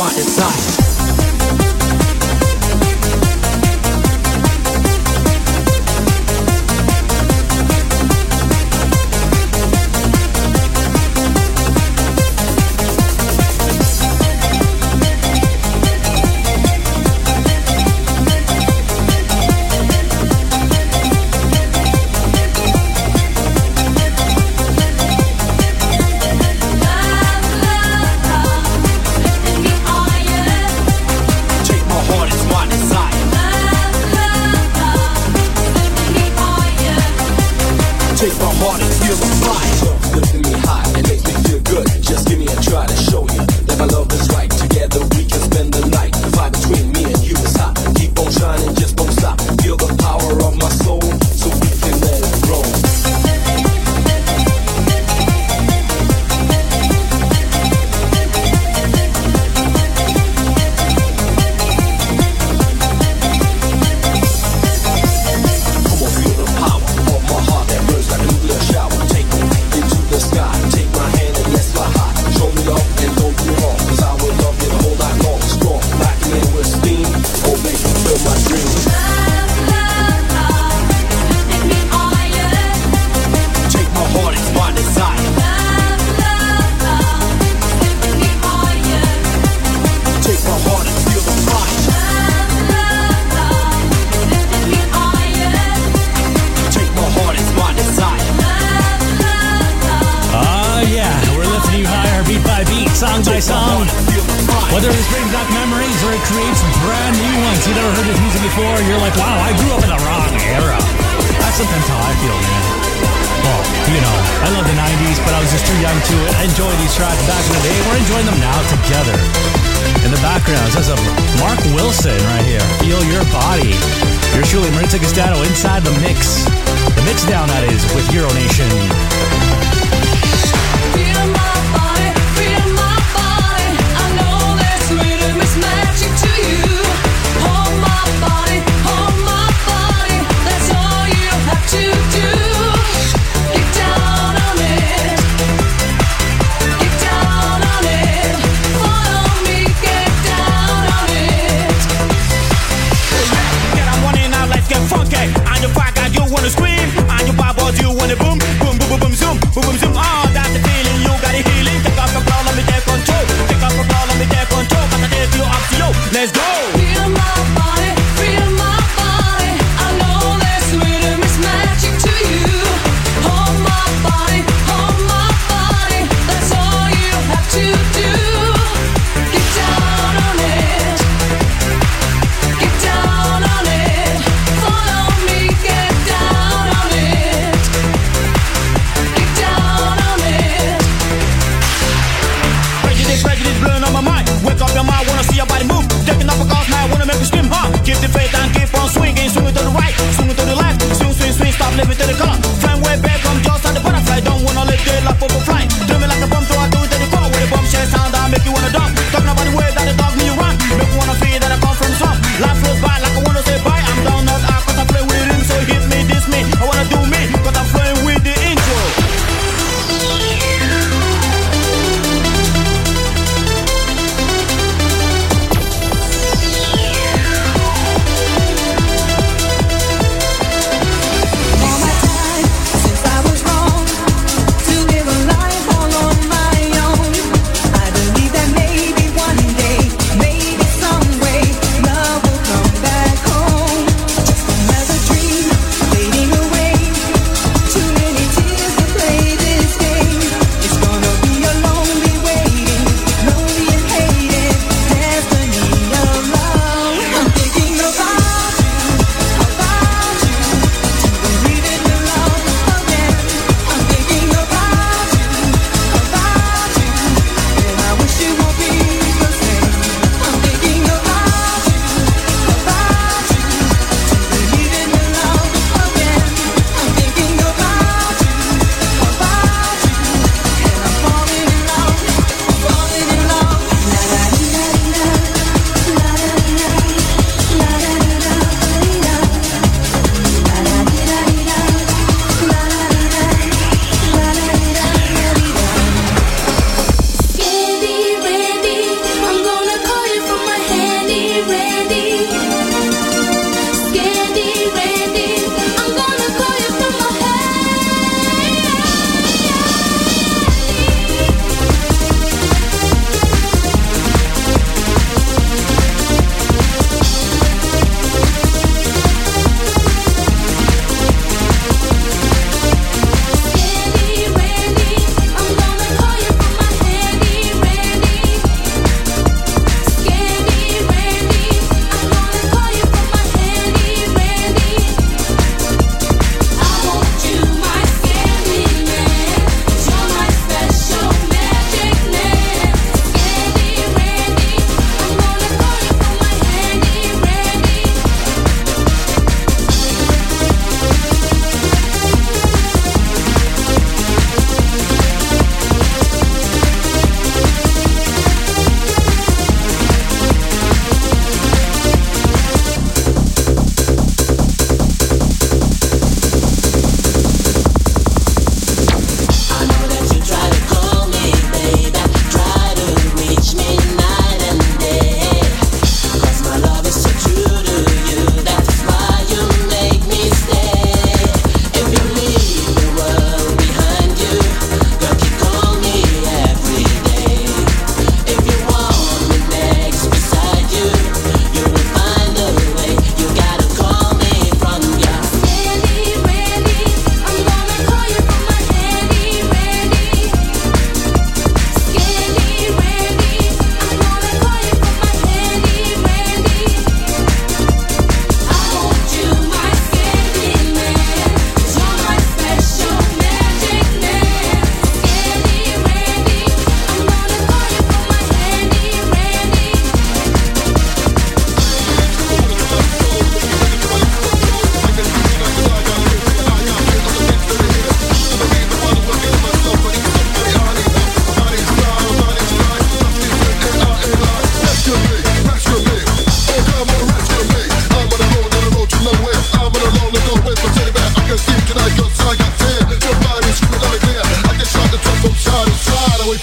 my desire. Take my heart and feel the fire. Lifting me high and makes me feel good. Just give me a try to show you that my love is right. Together we can spend the night. The vibe between me and you is hot. Keep on shining, just don't stop. Feel the power of my soul, so we can let it grow. Song by song, whether it brings back memories or it creates brand new ones. You've never heard this music before, you're like, wow, I grew up in the wrong era. That's sometimes how I feel, man. Well, you know, I love the 90s, but I was just too young to enjoy these tracks back in the day. We're enjoying them now together. In the background, it says Mark Wilson right here. Feel Your Body. You're truly Marita Castano inside the mix. The mix down, that is, with Euro Nation. Magic to you. Hold my body, that's all you have to do. Get down on it, follow me, get down on it. Get on one in now, let's get funky. On your back, you wanna scream. On your bubbles, you wanna boom, boom, boom, boom, boom.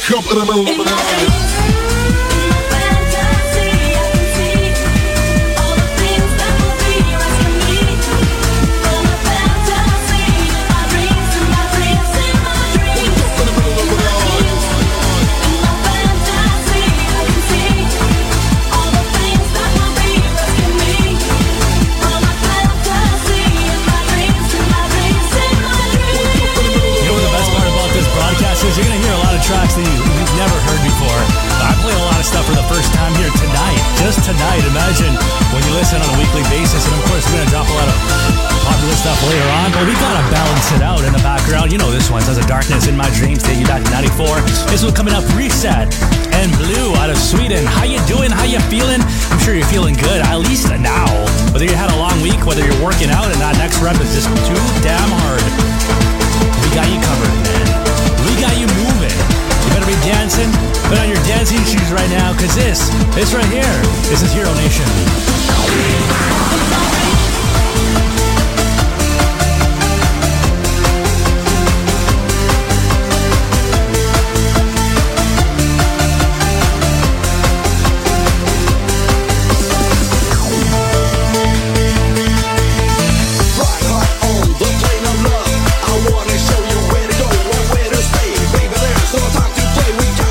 wake up in the middle of the night. You're going to hear a lot of tracks that you've never heard before. I play a lot of stuff for the first time here tonight. Just tonight. Imagine when you listen on a weekly basis. And of course, we're going to drop a lot of popular stuff later on. But we got to balance it out in the background. You know this one. Sons of Darkness, In My Dreams, take you back to 94. This one coming up, Reset and Blue out of Sweden. How you doing? How you feeling? I'm sure you're feeling good, at least now. Whether you had a long week, whether you're working out and that next rep is just too damn hard. We got you covered, man. We got you moving. You better be dancing. Put on your dancing shoes right now, because this right here, this is Hero Nation.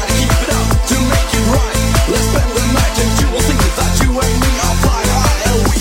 Let's spend the night and you will think that you and me are fly high, and we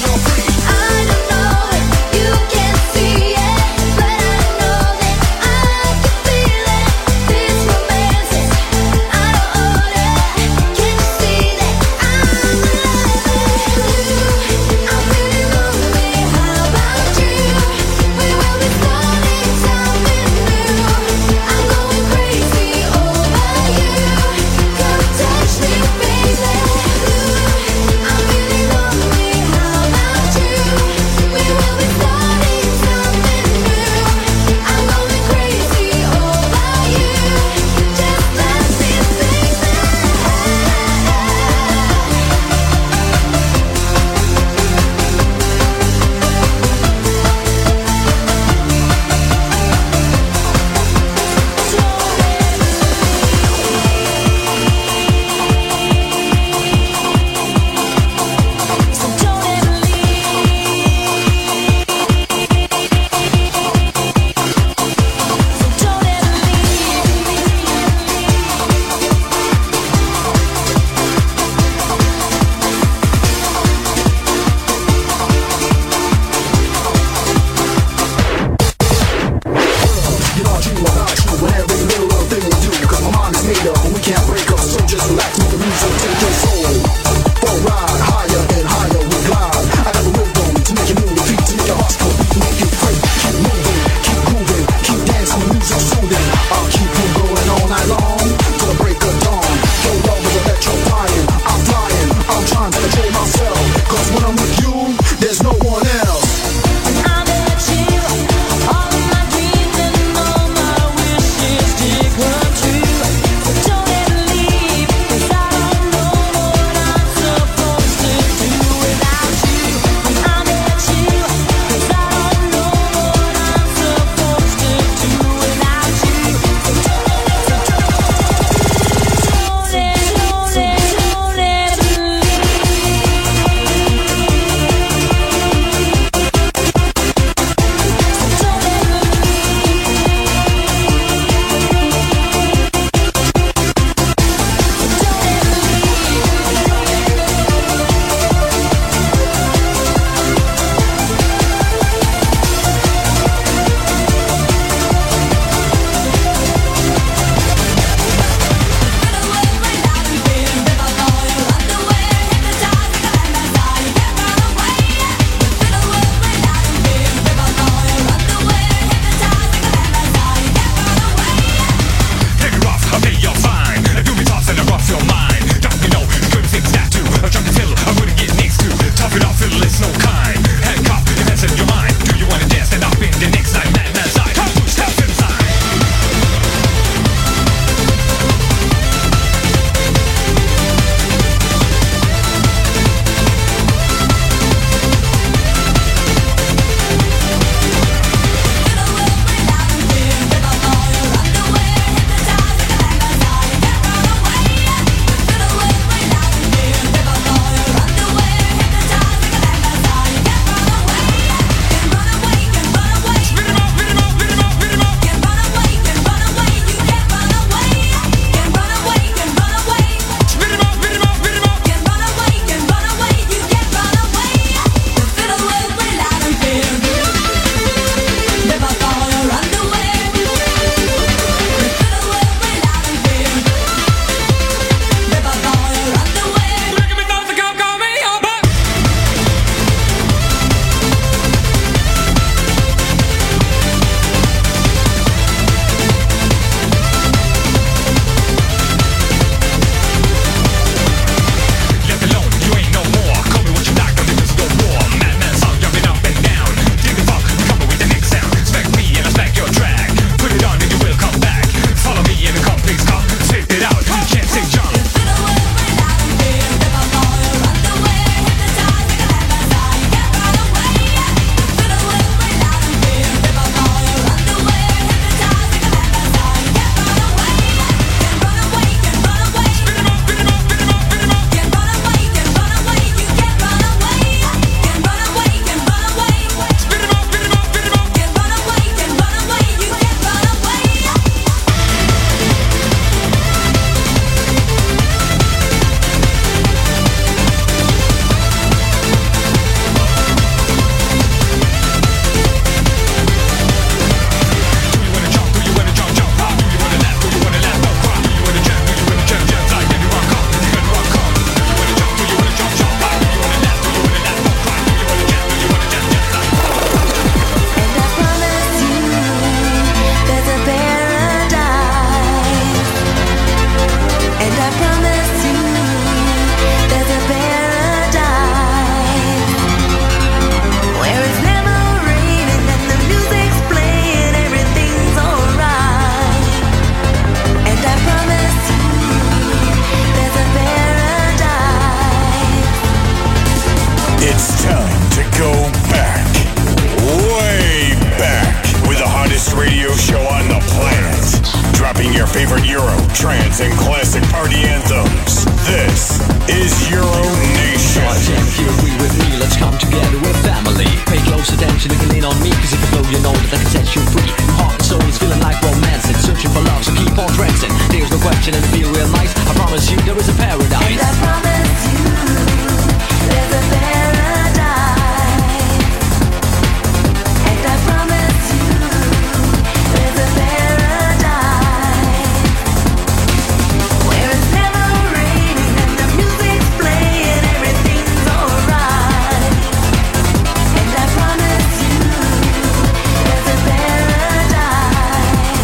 tunes and classic party anthems. This is Euro Nation. If you agree with me, let's come together, we're family. Pay close attention, you can lean on me, cause if you flow, you know that I can set you free. My heart and soul is feeling like romance, and searching for love, so keep on trancing. There's no question, and feel real nice. I promise you, there is a paradise. And I promise you, there's a paradise. And I promise you, there's a paradise where it's never raining and the music's playing, everything's alright. And I promise you, there's a paradise.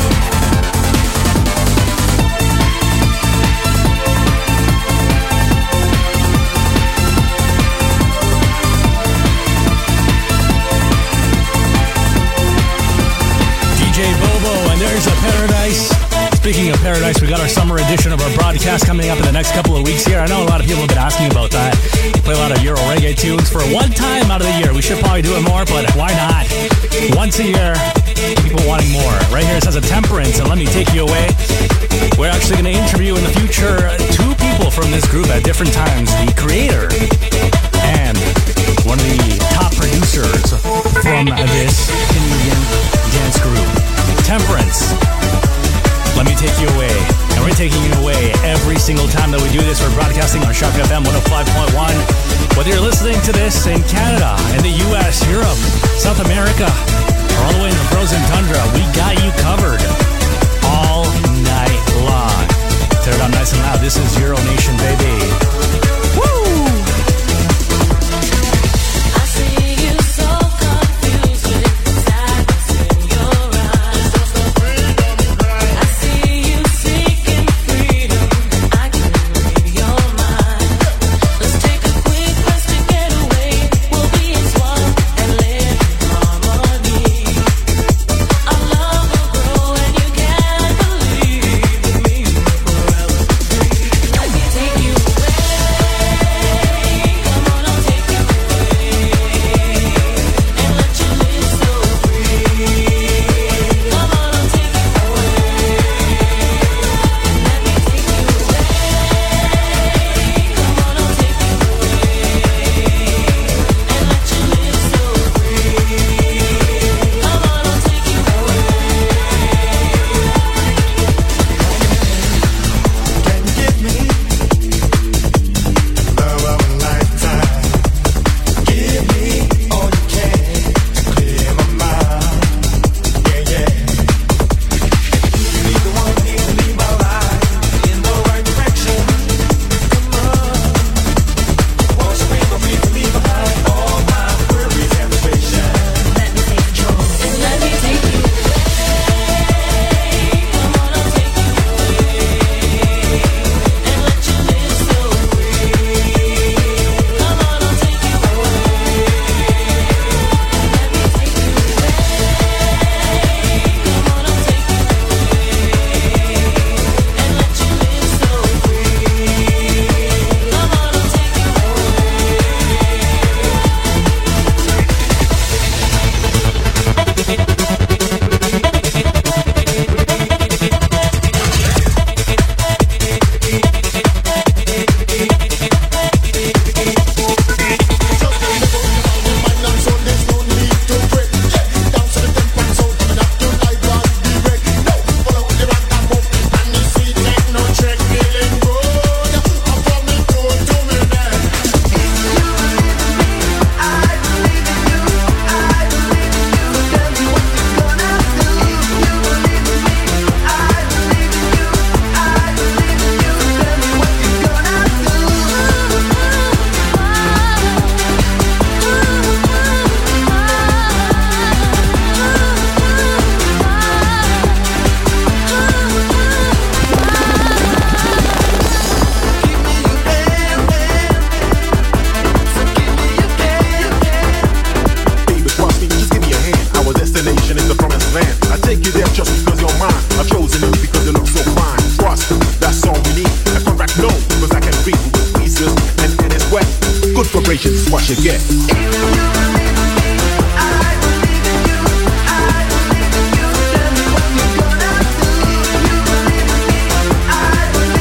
DJ Bobo, and there's a paradise. Speaking of paradise, we got our summer edition of our broadcast coming up in the next couple of weeks here. I know a lot of people have been asking about that. We play a lot of Euro reggae tunes for one time out of the year. We should probably do it more, but why not? Once a year, people wanting more. Right here it says a Temperance, and let me take you away. We're actually going to interview in the future two people from this group at different times. The creator and one of the top producers from this Canadian dance group. Temperance, let me take you away. And we're taking you away every single time that we do this. We're broadcasting on Shock FM 105.1. Whether you're listening to this in Canada, in the US, Europe, South America, or all the way in the frozen tundra, we got you covered all night long. Tear it up nice and loud. This is Euro Nation, baby. Woo! I see you so confused with sadness in your eyes. I see you seeking freedom. I can read your mind. Let's take a quick rest to get away. We'll be as one and live in harmony. Our love will grow and you can't believe me. Forever free. Let me take you away. Come on, I'll take you away and let you live so free. Come on, I'll take you away. Let me take you away. Come on, I'll take you away and let you live so free. Come on, I'll take you away. Can you give me love of a lifetime? Give me all you can to clear my mind. Yeah, yeah. You need the one who needs to lead my life in the right direction. Come on, won't you make me leave behind all my worries and frustrations? Let me take control and let me take you away. Come on, I'll take you away and let you live so free. Come on, I'll take you away. Let me take you away. Come on, I'll take you away and let you live so free. Come on, I'll take you Baby, trust me, just give me a hand. Our destination is the promised land. I take you there just because you're mine. I've chosen you because you look so fine. Trust, that's all we need. A correct no, because I can read with pieces and it's wet. Good vibrations, what you get. I believe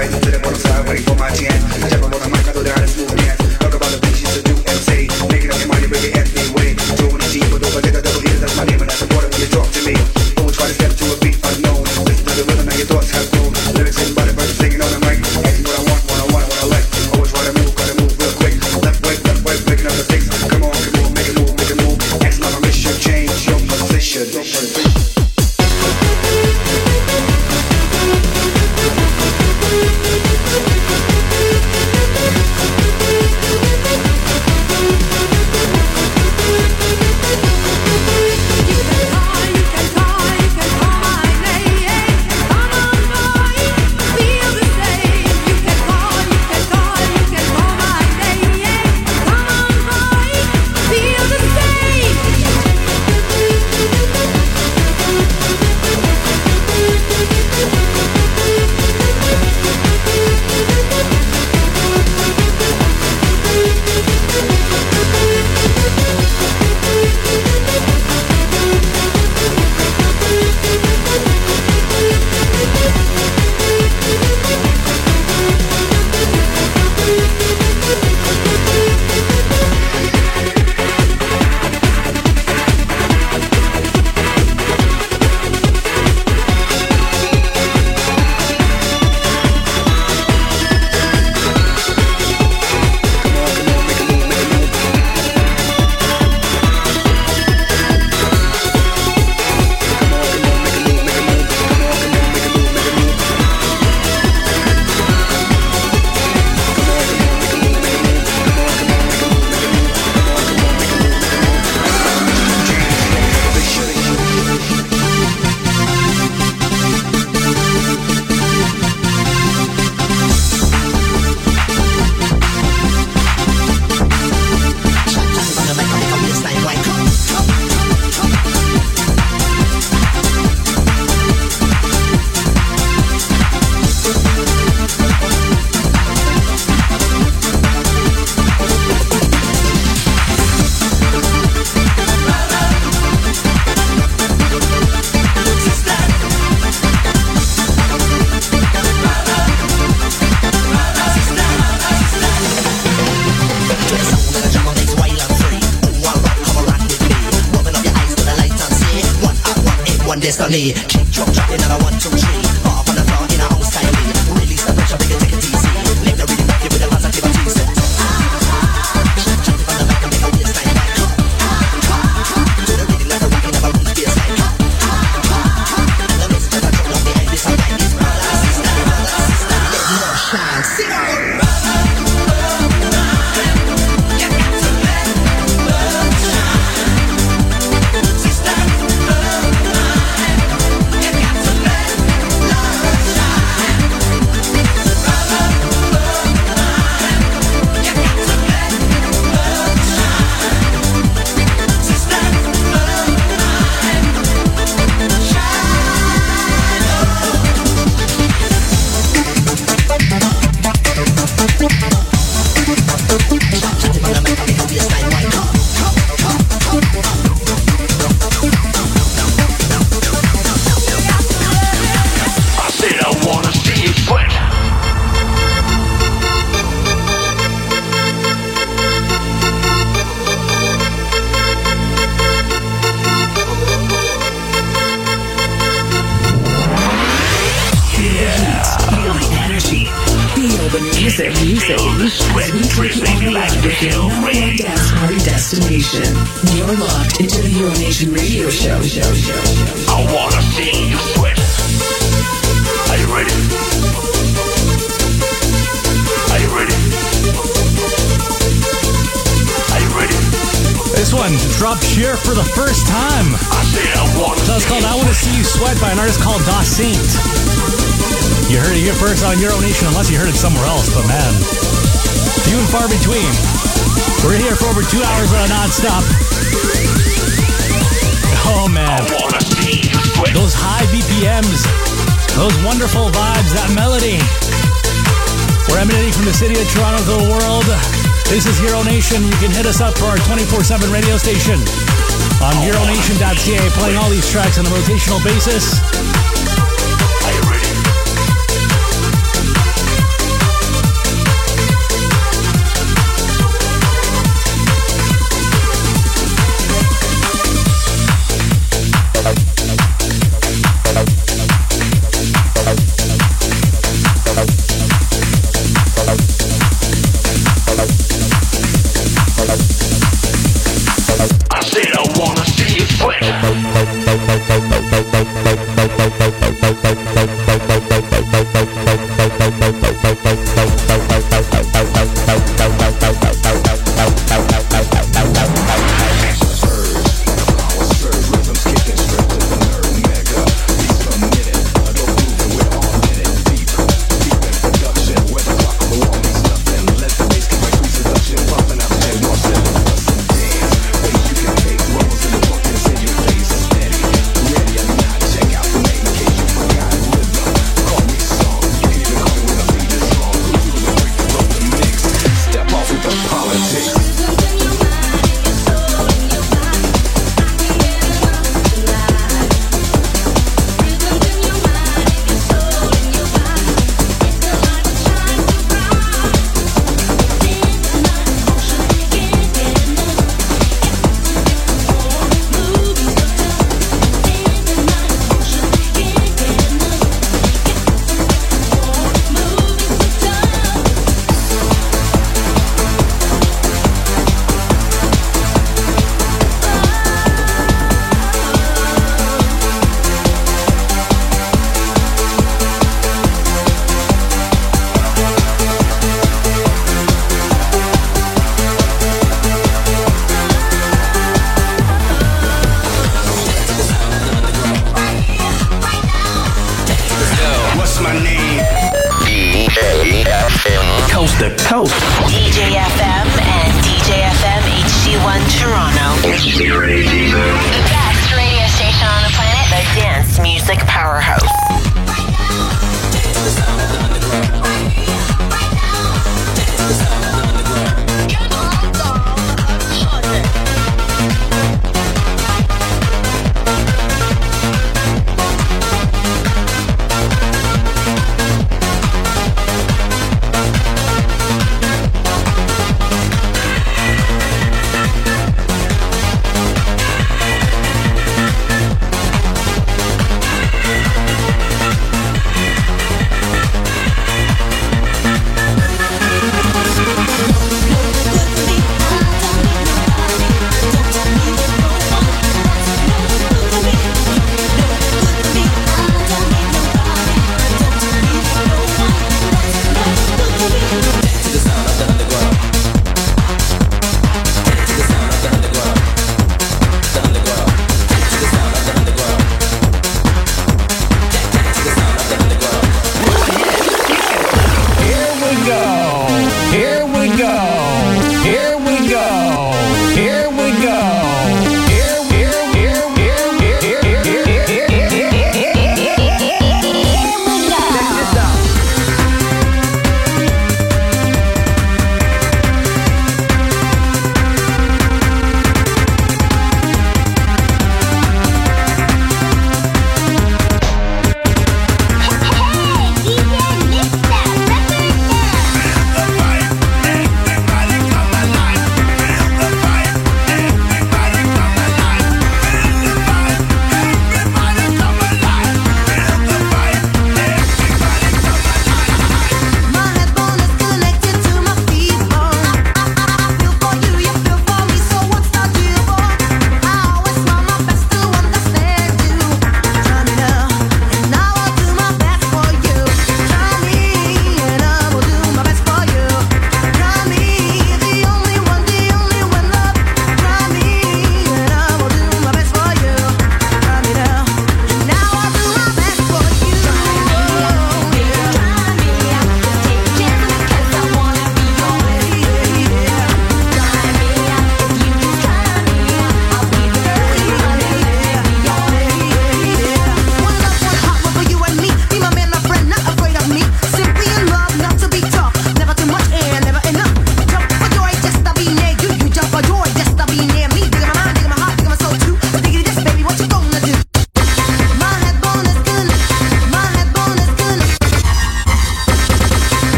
side to the bottom side, waiting for my chance. I jump up on the mic, I do the hottest move dance. Talk about the things she used to do and say. Make it up your mind, you bring it every way. Doing the G, but don't forget the double E, that's my name, and that's important when you talk to me. Don't try to step to a beat unknown. Listen to the rhythm and your thoughts have grown. Lyrics written by the person singing on the mic. Asking what I want, what I like. Always try to move, gotta move real quick. Left, right, picking up the sticks. Come on, make a move, make a move. Ask my mission, change your position. Destiny, kick, drop, in and I 1, 2, 3. Off on the floor in our own style. Release the pressure, make it take it easy. Live the rhythm, rock it with the positivity. Jump on the mic and make a waistline right. Do the rhythm like a rockin' of a roof baseline. The message that I drop off the end is alright. It's brother, sister, let love shine. Sing out. Destination. You're locked into the Euronation Radio Show. I wanna see you sweat. Are you ready? Are you ready? Are you ready? This one dropped here for the first time. I said I wanna So it's called I Wanna See You Sweat by an artist called Da Saint. You heard it here first on Euronation, unless you heard it somewhere else, but man, few and far between. We're here for over 2 hours non-stop. Oh man, those high BPMs, those wonderful vibes, that melody. We're emanating from the city of Toronto to the world. This is Euronation. You can hit us up for our 24/7 radio station on Euronation.ca, playing all these tracks on a rotational basis. my name. Coast to coast. DJ FM and DJ FM HD1 Toronto. The best radio station on the planet, the Dance Music Powerhouse.